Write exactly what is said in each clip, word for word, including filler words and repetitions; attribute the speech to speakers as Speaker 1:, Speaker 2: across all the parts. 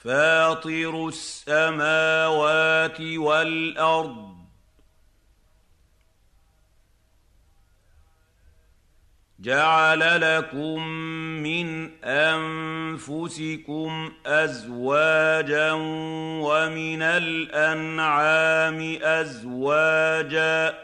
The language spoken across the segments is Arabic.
Speaker 1: فاطر السماوات والأرض جعل لكم من أنفسكم أزواجا ومن الأنعام أزواجا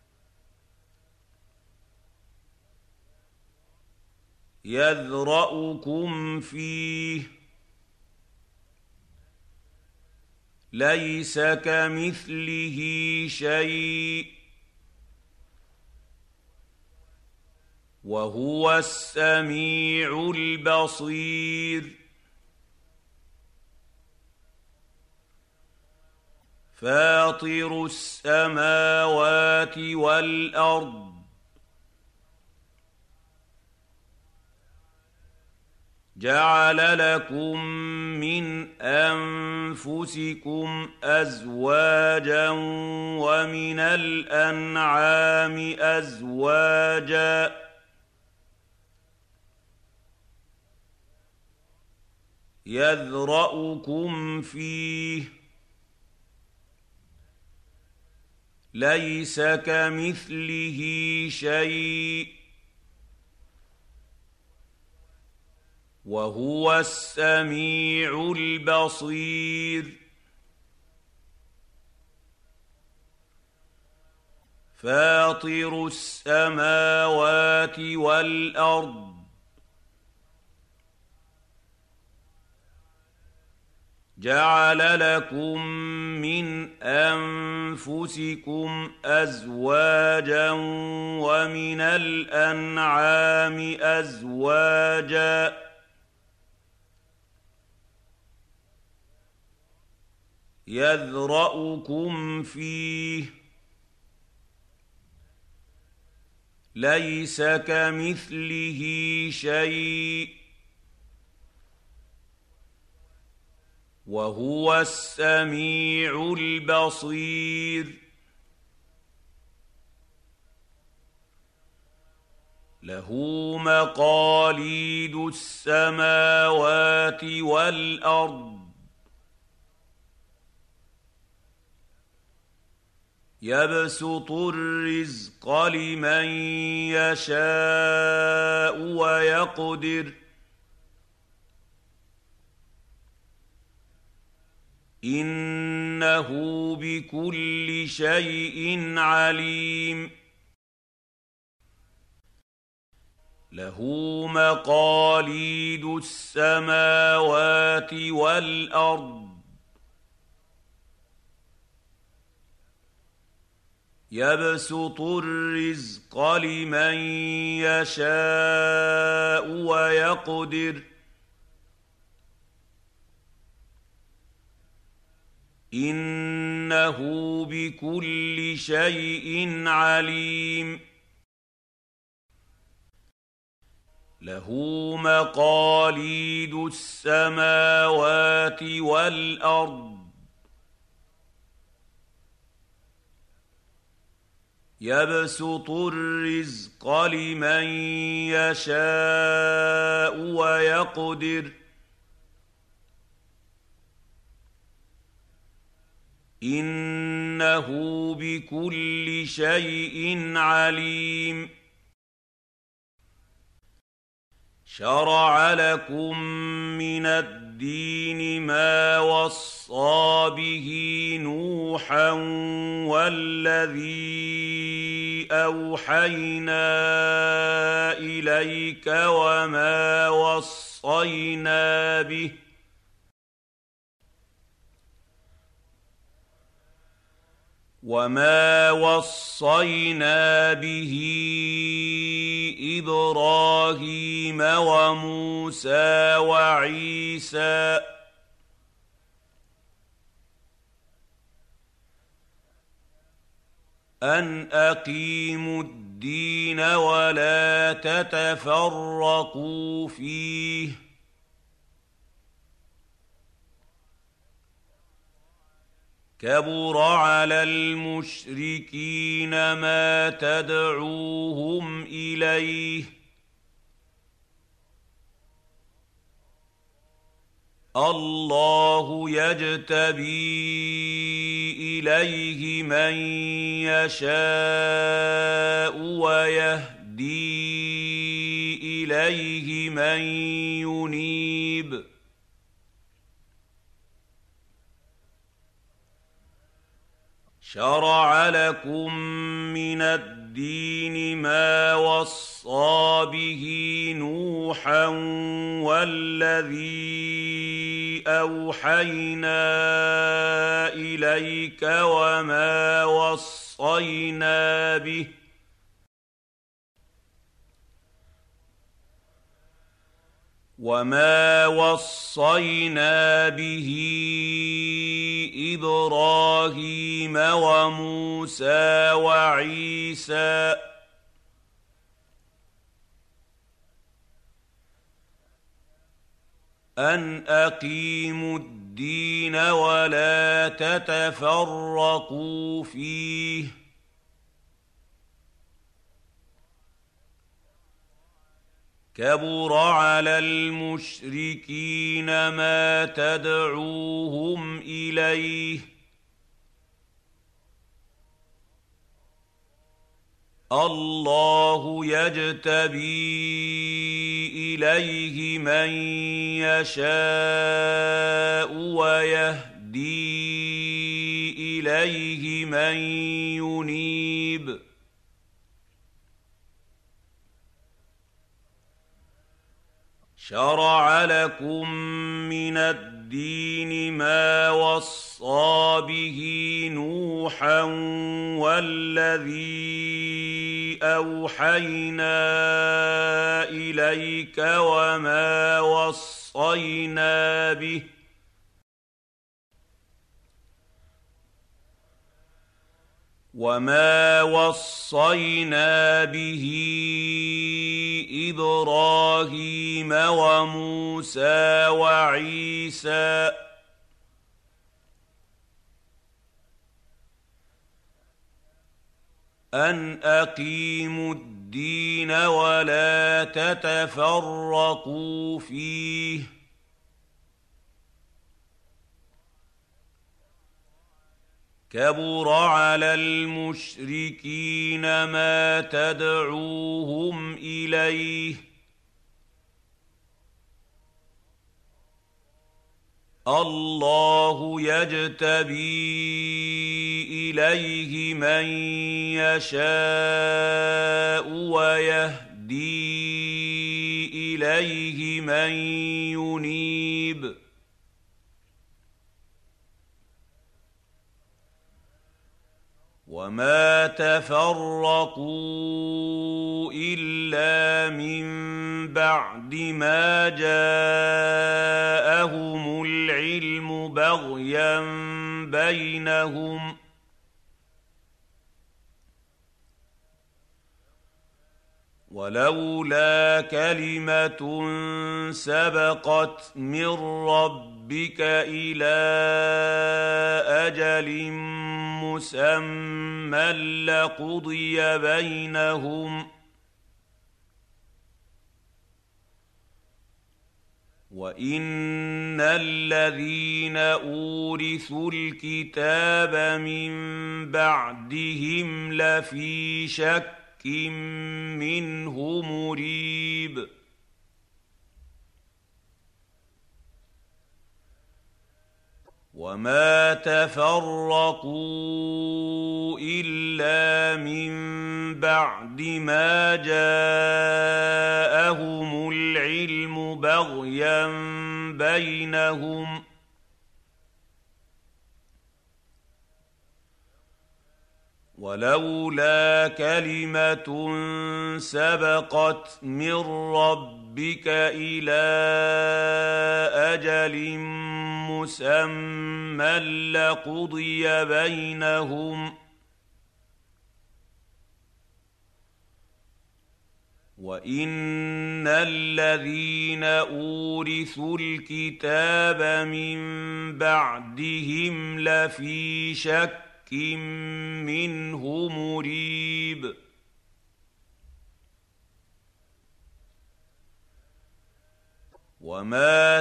Speaker 1: يذرأكم فيه ليس كمثله شيء وهو السميع البصير فاطر السماوات والأرض جعل لكم من أنفسكم أزواجا ومن الأنعام أزواجا يذرأكم فيه ليس كمثله شيء وهو السميع البصير فاطر السماوات والأرض جعل لكم من أنفسكم أزواجا ومن الأنعام أزواجا يذرأكم فيه ليس كمثله شيء وهو السميع البصير له مقاليد السماوات والأرض يبسط الرزق لمن يشاء ويقدر إنه بكل شيء عليم له مقاليد السماوات والأرض يبسط الرزق لمن يشاء ويقدر إنه بكل شيء عليم له مقاليد السماوات والأرض يبسط الرزق لمن يشاء ويقدر إنه بكل شيء عليم شرع لكم من الدين ما وصى به نوحا والذي أوحينا إليك وما وصينا به وما وصينا به إبراهيم وموسى وعيسى أن أقيموا الدين ولا تتفرقوا فيه كبر على المشركين ما تدعوهم إليه الله يجتبي إليه من يشاء ويهدي إليه من ينيب شرع لكم من الدين ما وصى به نوحا والذي أوحينا إليك وما وصينا به وما وصينا به إبراهيم وموسى وعيسى أن أقيموا الدين ولا تتفرقوا فيه كبر على المشركين ما تدعوهم إليه الله يجتبي إليه من يشاء ويهدي إليه من ينيب شرع لكم من الدين ما وصى به نوحا والذي أوحينا إليك وما وصينا به وما وصينا به إبراهيم وموسى وعيسى أن أقيموا الدين ولا تتفرقوا فيه كبر على المشركين ما تدعوهم إليه الله يجتبي إليه من يشاء ويهدي إليه من ينيب وما تفرقوا إلا من بعد ما جاءهم العلم بغيا بينهم ولولا كلمة سبقت من ربك إلى أجل مسمى لقضي بينهم وإن الذين أورثوا الكتاب من بعدهم لفي شك منه مريب وما تفرقوا إلا من بعد ما جاءهم العلم بغيا بينهم ولولا كلمة سبقت من ربك إلى أجل مسمى لقضي بينهم وإن الذين أورثوا الكتاب من بعدهم لفي شك منه مريب وما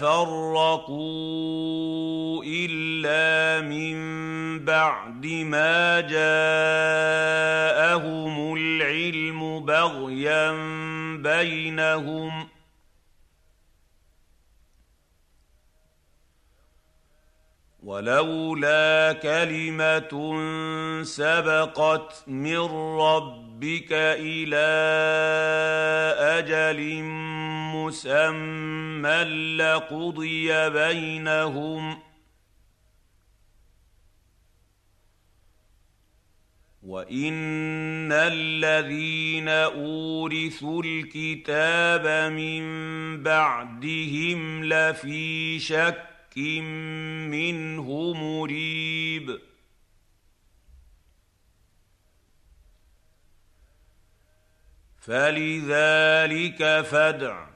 Speaker 1: تفرقوا إلا من بعد ما جاءهم العلم بغيا بينهم ولولا كلمة سبقت من ربك إلى أجل مسمى لقضي بينهم وإن الذين أورثوا الكتاب من بعدهم لفي شك منه مريب فلذلك فادع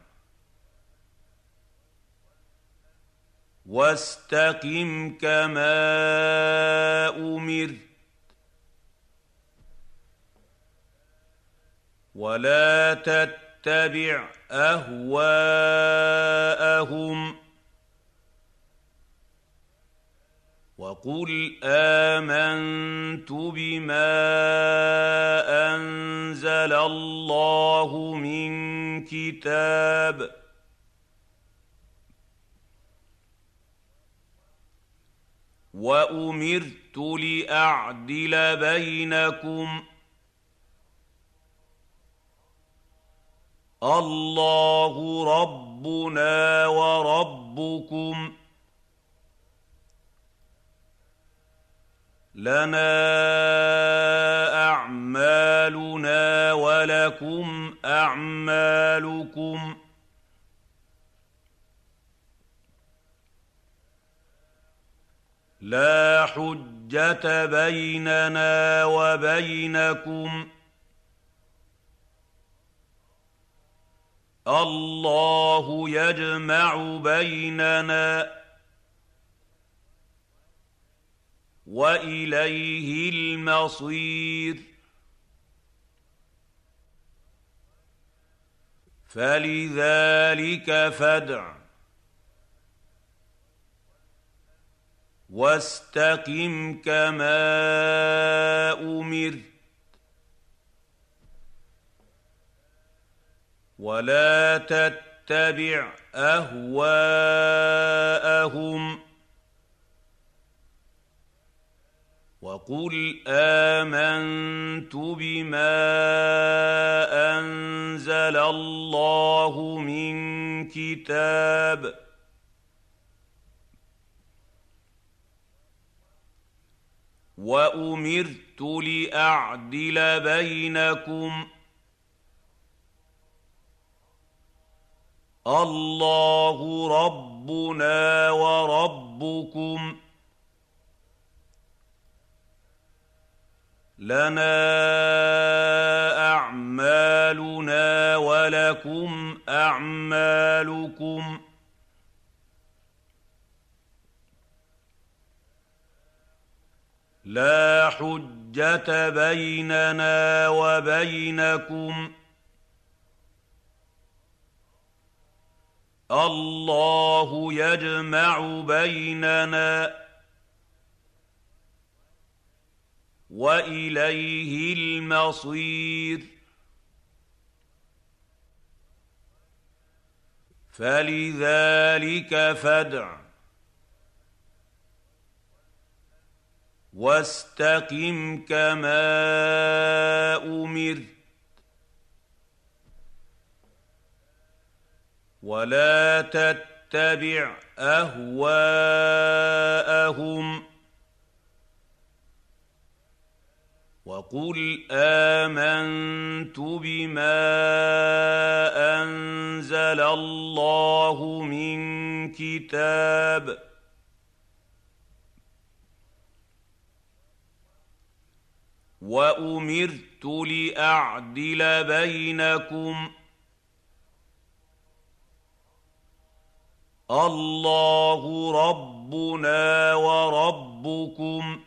Speaker 1: واستقم كما أمرت ولا تتبع أهواءهم وقل آمنت بما أنزل الله من كتاب وأمرت لأعدل بينكم الله ربنا وربكم لنا أعمالنا ولكم أعمالكم لا حجة بيننا وبينكم الله يجمع بيننا وإليه المصير فلذلك فادع واستقم كما أمرت ولا تتبع أهواءهم وقل آمنت بما أنزل الله من كتاب وأمرت لأعدل بينكم الله ربنا وربكم لنا أعمالنا ولكم أعمالكم لا حجة بيننا وبينكم الله يجمع بيننا وإليه المصير فلذلك فادع واستقم كما أمرت ولا تتبع أهواءهم وقل آمنت بما أنزل الله من كتاب وأمرت لأعدل بينكم الله ربنا وربكم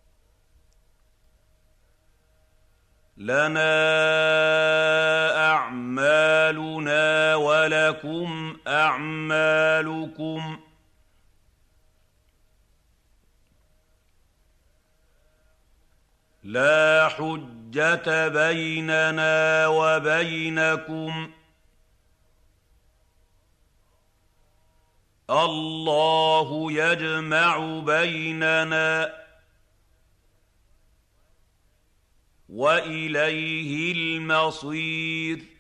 Speaker 1: لنا أعمالنا اعمالنا ولكم اعمالكم لا حجة بيننا وبينكم الله يجمع بيننا وإليه المصير